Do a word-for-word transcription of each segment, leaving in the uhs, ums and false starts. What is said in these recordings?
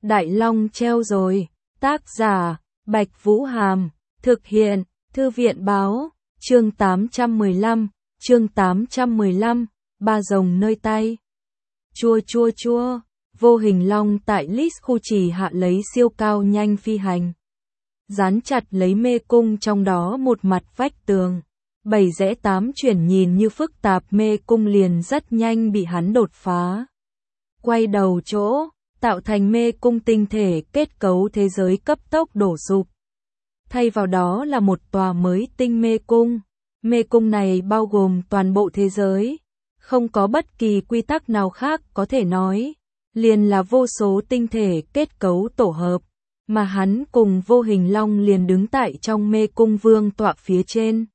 Đại Long treo rồi. Tác giả, Bạch Vũ Hàm. Thực hiện, Thư viện Báo. Chương tám trăm mười lăm. Chương tám trăm mười lăm. Ba rồng nơi tay. Chua chua chua. Vô hình long tại List khu trì hạ lấy siêu cao nhanh phi hành. Dán chặt lấy mê cung trong đó một mặt vách tường. Bảy rẽ tám chuyển nhìn như phức tạp mê cung liền rất nhanh bị hắn đột phá. Quay đầu chỗ, tạo thành mê cung tinh thể kết cấu thế giới cấp tốc đổ sụp. Thay vào đó là một tòa mới tinh mê cung. Mê cung này bao gồm toàn bộ thế giới. Không có bất kỳ quy tắc nào khác có thể nói. Liền là vô số tinh thể kết cấu tổ hợp. Mà hắn cùng vô hình long liền đứng tại trong mê cung vương tọa phía trên.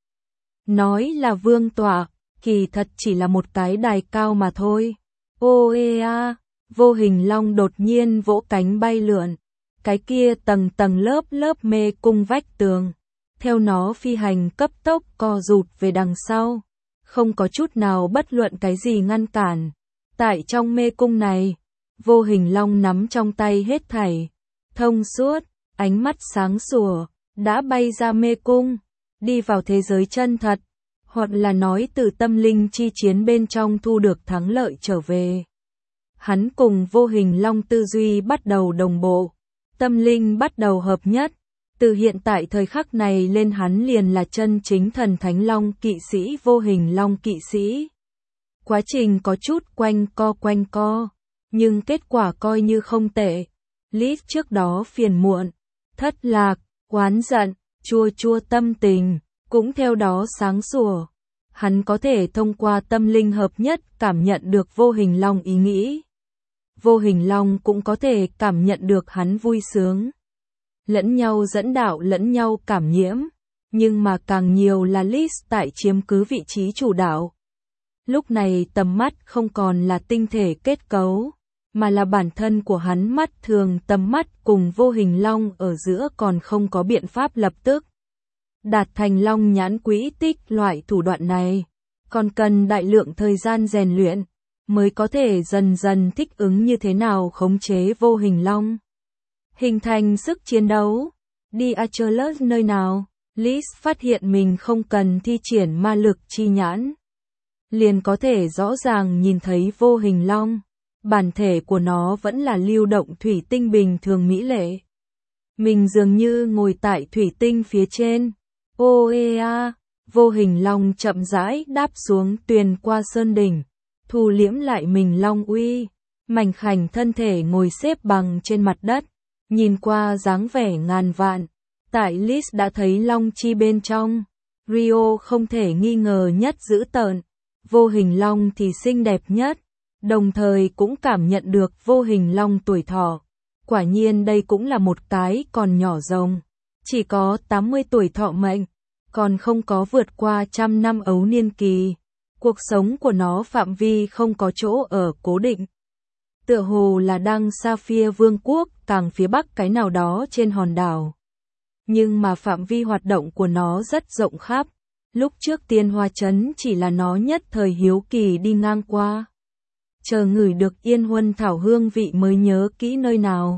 Nói là vương tọa, kỳ thật chỉ là một cái đài cao mà thôi. Ô ê a, vô hình long đột nhiên vỗ cánh bay lượn. Cái kia tầng tầng lớp lớp mê cung vách tường. Theo nó phi hành cấp tốc co rụt về đằng sau. Không có chút nào bất luận cái gì ngăn cản. Tại trong mê cung này, vô hình long nắm trong tay hết thảy. Thông suốt, ánh mắt sáng sủa, đã bay ra mê cung, đi vào thế giới chân thật, hoặc là nói từ tâm linh chi chiến bên trong thu được thắng lợi trở về. Hắn cùng vô hình long tư duy bắt đầu đồng bộ, tâm linh bắt đầu hợp nhất, từ hiện tại thời khắc này lên hắn liền là chân chính thần thánh long kỵ sĩ vô hình long kỵ sĩ. Quá trình có chút quanh co quanh co, nhưng kết quả coi như không tệ. Lít trước đó phiền muộn, thất lạc, oán giận, chua chua tâm tình, cũng theo đó sáng sủa. Hắn có thể thông qua tâm linh hợp nhất cảm nhận được vô hình long ý nghĩ. Vô hình long cũng có thể cảm nhận được hắn vui sướng. Lẫn nhau dẫn đạo lẫn nhau cảm nhiễm, nhưng mà càng nhiều là Lít tại chiếm cứ vị trí chủ đạo. Lúc này tầm mắt không còn là tinh thể kết cấu, mà là bản thân của hắn mắt thường tầm mắt cùng vô hình long ở giữa còn không có biện pháp lập tức đạt thành long nhãn quỹ tích loại thủ đoạn này, còn cần đại lượng thời gian rèn luyện, mới có thể dần dần thích ứng như thế nào khống chế vô hình long. Hình thành sức chiến đấu, đi Achilles nơi nào, Lys phát hiện mình không cần thi triển ma lực chi nhãn. Liền có thể rõ ràng nhìn thấy vô hình long. Bản thể của nó vẫn là lưu động thủy tinh bình thường mỹ lệ. Mình dường như ngồi tại thủy tinh phía trên. Ô ê a, vô hình long chậm rãi đáp xuống tuyền qua sơn đỉnh, thu liễm lại mình long uy, mảnh khảnh thân thể ngồi xếp bằng trên mặt đất, nhìn qua dáng vẻ ngàn vạn. Tại Lys đã thấy long chi bên trong, Rio không thể nghi ngờ nhất dữ tợn, vô hình long thì xinh đẹp nhất. Đồng thời cũng cảm nhận được vô hình long tuổi thọ. Quả nhiên đây cũng là một cái còn nhỏ rồng. Chỉ có tám mươi tuổi thọ mệnh, còn không có vượt qua trăm năm ấu niên kỳ. Cuộc sống của nó phạm vi không có chỗ ở cố định. Tựa hồ là đang Sapphire Vương quốc càng phía bắc cái nào đó trên hòn đảo. Nhưng mà phạm vi hoạt động của nó rất rộng khắp. Lúc trước Tiên Hoa Trấn chỉ là nó nhất thời hiếu kỳ đi ngang qua. Chờ ngửi được yên huân thảo hương vị mới nhớ kỹ nơi nào.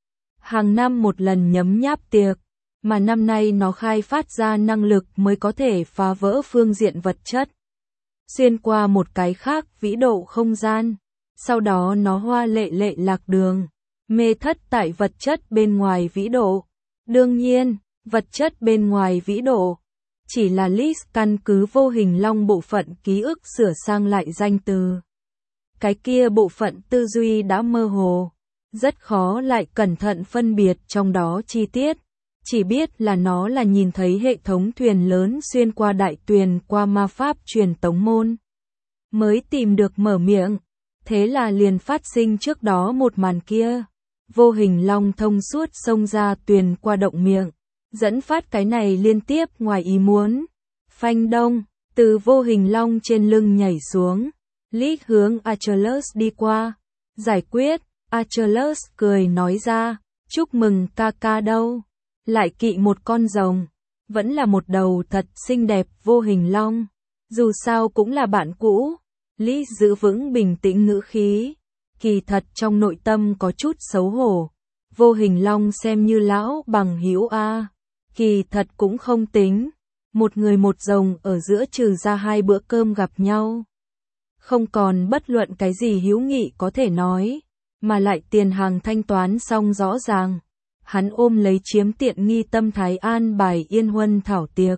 Hàng năm một lần nhấm nháp tiệc, mà năm nay nó khai phát ra năng lực mới có thể phá vỡ phương diện vật chất. Xuyên qua một cái khác vĩ độ không gian, sau đó nó hoa lệ lệ lạc đường, mê thất tại vật chất bên ngoài vĩ độ. Đương nhiên, vật chất bên ngoài vĩ độ, chỉ là Lys căn cứ vô hình long bộ phận ký ức sửa sang lại danh từ. Cái kia bộ phận tư duy đã mơ hồ, rất khó lại cẩn thận phân biệt trong đó chi tiết, chỉ biết là nó là nhìn thấy hệ thống thuyền lớn xuyên qua đại tuyền qua ma pháp truyền tống môn. Mới tìm được mở miệng, thế là liền phát sinh trước đó một màn kia, vô hình long thông suốt xông ra tuyền qua động miệng, dẫn phát cái này liên tiếp ngoài ý muốn. Phanh đông, từ vô hình long trên lưng nhảy xuống. Lít hướng Achilles đi qua, giải quyết, Achilles cười nói ra, chúc mừng ca ca đâu, lại kỵ một con rồng, vẫn là một đầu thật xinh đẹp vô hình long, dù sao cũng là bạn cũ. Lít giữ vững bình tĩnh ngữ khí, kỳ thật trong nội tâm có chút xấu hổ, Vô Hình Long xem như lão bằng hữu a, kỳ thật cũng không tính, một người một rồng ở giữa trừ ra hai bữa cơm gặp nhau. Không còn bất luận cái gì hữu nghị có thể nói, mà lại tiền hàng thanh toán xong rõ ràng. Hắn ôm lấy chiếm tiện nghi tâm thái an bài Yên Huân thảo tiệc.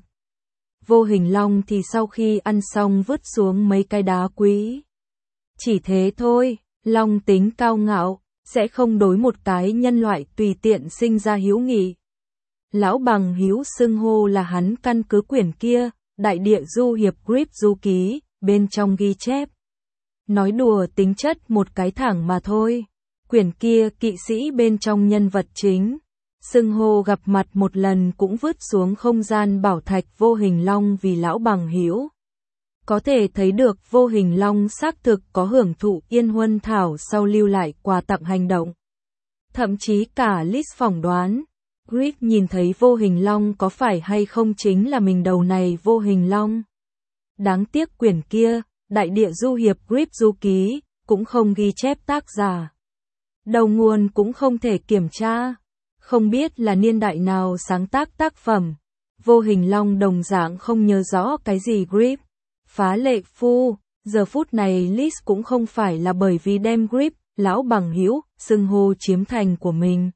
Vô Hình Long thì sau khi ăn xong vứt xuống mấy cái đá quý. Chỉ thế thôi, Long tính cao ngạo, sẽ không đối một cái nhân loại tùy tiện sinh ra hữu nghị. Lão bằng hữu xưng hô là hắn căn cứ quyển kia, Đại Địa Du Hiệp Grip Du Ký, bên trong ghi chép. Nói đùa tính chất một cái thẳng mà thôi. Quyển kia kỵ sĩ bên trong nhân vật chính. Xưng hô gặp mặt một lần cũng vứt xuống không gian bảo thạch Vô Hình Long vì lão bằng hữu. Có thể thấy được Vô Hình Long xác thực có hưởng thụ Yên Huân thảo sau lưu lại quà tặng hành động. Thậm chí cả Liz phỏng đoán, Grip nhìn thấy Vô Hình Long có phải hay không chính là mình đầu này Vô Hình Long. Đáng tiếc quyển kia, Đại Địa Du Hiệp Grip Du Ký, cũng không ghi chép tác giả. Đầu nguồn cũng không thể kiểm tra. Không biết là niên đại nào sáng tác tác phẩm. Vô Hình Long đồng dạng không nhớ rõ cái gì Grip. Phá lệ phu, giờ phút này Liz cũng không phải là bởi vì đem Grip, lão bằng hữu, xưng hô chiếm thành của mình.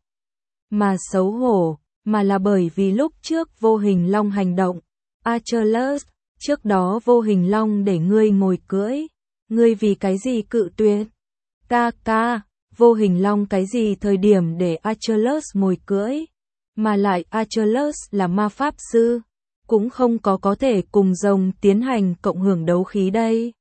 Mà xấu hổ, mà là bởi vì lúc trước Vô Hình Long hành động. Achilles, trước đó Vô Hình Long để ngươi ngồi cưỡi. Ngươi vì cái gì cự tuyệt? Ca ca, Vô Hình Long cái gì thời điểm để Achilles ngồi cưỡi? Mà lại Achilles là ma pháp sư. Cũng không có có thể cùng rồng tiến hành cộng hưởng đấu khí đây.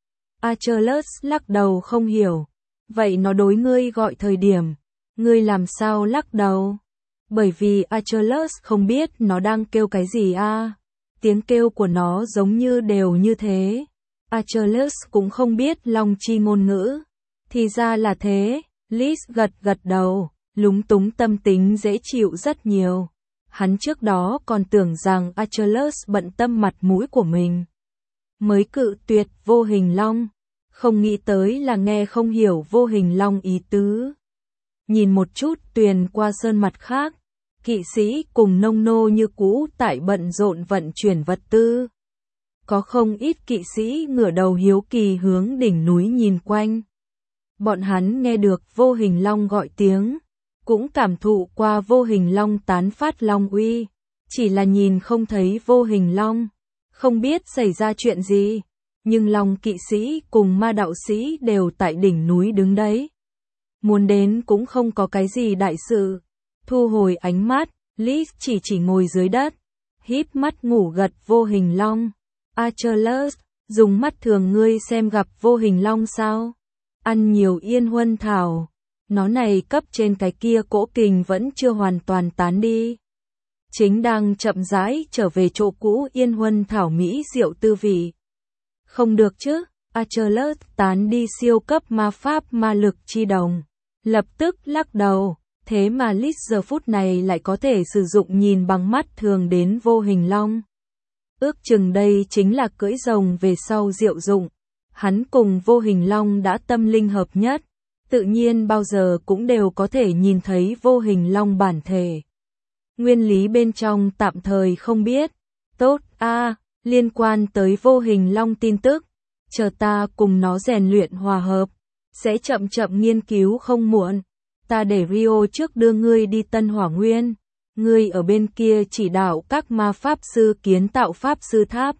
Achilles lắc đầu không hiểu. Vậy nó đối ngươi gọi thời điểm. Ngươi làm sao lắc đầu? Bởi vì Achilles không biết nó đang kêu cái gì a. À? Tiếng kêu của nó giống như đều như thế. Achilles cũng không biết long chi ngôn ngữ. Thì ra là thế. Liz gật gật đầu, lúng túng tâm tính dễ chịu rất nhiều. Hắn trước đó còn tưởng rằng Achilles bận tâm mặt mũi của mình. Mới cự tuyệt Vô Hình Long. Không nghĩ tới là nghe không hiểu Vô Hình Long ý tứ. Nhìn một chút Tuyền qua sơn mặt khác. Kỵ sĩ cùng nông nô như cũ tại bận rộn vận chuyển vật tư. Có không ít kỵ sĩ ngửa đầu hiếu kỳ hướng đỉnh núi nhìn quanh. Bọn hắn nghe được Vô Hình Long gọi tiếng. Cũng cảm thụ qua Vô Hình Long tán phát long uy, chỉ là nhìn không thấy Vô Hình Long, không biết xảy ra chuyện gì, nhưng Long kỵ sĩ cùng ma đạo sĩ đều tại đỉnh núi đứng đấy. Muốn đến cũng không có cái gì đại sự. Thu hồi ánh mắt, Liz chỉ chỉ ngồi dưới đất, híp mắt ngủ gật Vô Hình Long. Achilles, dùng mắt thường ngươi xem gặp Vô Hình Long sao? Ăn nhiều Yên Huân thảo. Nó này cấp trên cái kia cỗ kình vẫn chưa hoàn toàn tán đi. Chính đang chậm rãi trở về chỗ cũ Yên Huân thảo mỹ diệu tư vị. Không được chứ, Achilles tán đi siêu cấp ma pháp ma lực chi đồng. Lập tức lắc đầu, thế mà Liz giờ phút này lại có thể sử dụng nhìn bằng mắt thường đến Vô Hình Long. Ước chừng đây chính là cưỡi rồng về sau diệu dụng. Hắn cùng Vô Hình Long đã tâm linh hợp nhất. Tự nhiên bao giờ cũng đều có thể nhìn thấy Vô Hình Long bản thể. Nguyên lý bên trong tạm thời không biết. Tốt a, à, liên quan tới Vô Hình Long tin tức, chờ ta cùng nó rèn luyện hòa hợp, sẽ chậm chậm nghiên cứu không muộn. Ta để Rio trước đưa ngươi đi Tân Hỏa Nguyên, ngươi ở bên kia chỉ đạo các ma pháp sư kiến tạo pháp sư tháp.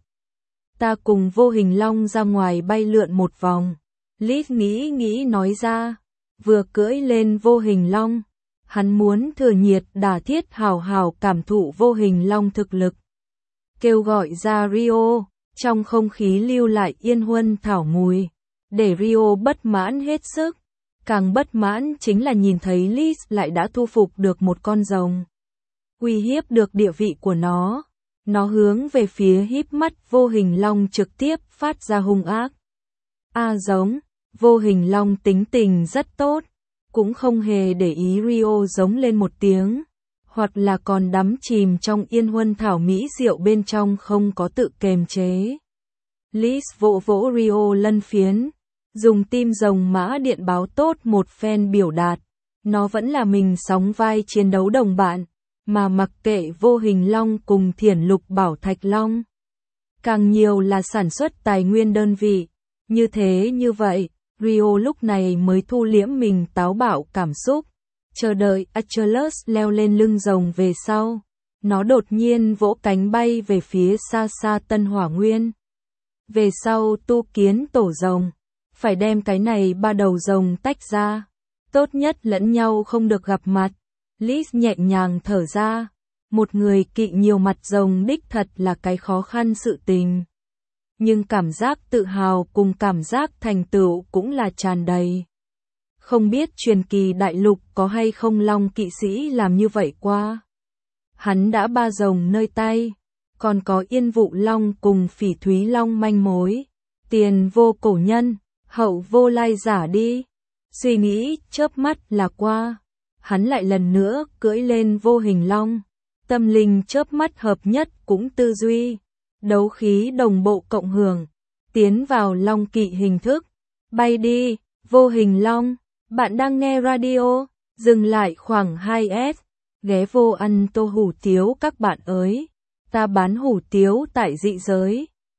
Ta cùng Vô Hình Long ra ngoài bay lượn một vòng. Liz nghĩ nghĩ nói ra. Vừa cưỡi lên Vô Hình Long, hắn muốn thừa nhiệt đả thiết hào hào cảm thụ Vô Hình Long thực lực. Kêu gọi ra Rio, trong không khí lưu lại Yên Huân thảo mùi, để Rio bất mãn hết sức. Càng bất mãn chính là nhìn thấy Liz lại đã thu phục được một con rồng. Uy hiếp được địa vị của nó. Nó hướng về phía híp mắt Vô Hình Long trực tiếp phát ra hung ác. A giống. Vô Hình Long tính tình rất tốt, cũng không hề để ý Rio giống lên một tiếng, hoặc là còn đắm chìm trong Yên Huân thảo mỹ diệu bên trong không có tự kềm chế. Liz vỗ vỗ Rio lân phiến, dùng tim rồng mã điện báo tốt một phen biểu đạt, nó vẫn là mình sóng vai chiến đấu đồng bạn, mà mặc kệ Vô Hình Long cùng Thiển Lục Bảo Thạch Long. Càng nhiều là sản xuất tài nguyên đơn vị, như thế như vậy, Rio lúc này mới thu liễm mình táo bạo cảm xúc, chờ đợi Achilles leo lên lưng rồng về sau. Nó đột nhiên vỗ cánh bay về phía xa xa Tân Hỏa Nguyên. Về sau tu kiến tổ rồng, phải đem cái này ba đầu rồng tách ra, tốt nhất lẫn nhau không được gặp mặt. Liz nhẹ nhàng thở ra, một người kỵ nhiều mặt rồng đích thật là cái khó khăn sự tình. Nhưng cảm giác tự hào cùng cảm giác thành tựu cũng là tràn đầy. Không biết truyền kỳ đại lục có hay không Long kỵ sĩ làm như vậy qua. Hắn đã ba rồng nơi tay, còn có Yên Vụ Long cùng Phỉ Thúy Long manh mối. Tiền vô cổ nhân, hậu vô lai giả đi. Suy nghĩ chớp mắt là qua. Hắn lại lần nữa cưỡi lên Vô Hình Long. Tâm linh chớp mắt hợp nhất cũng tư duy. Đấu khí đồng bộ cộng hưởng. Tiến vào Long kỵ hình thức. Bay đi, Vô Hình Long. Bạn đang nghe radio. Dừng lại khoảng hai S. Ghé vô ăn tô hủ tiếu các bạn ơi. Ta bán hủ tiếu tại dị giới.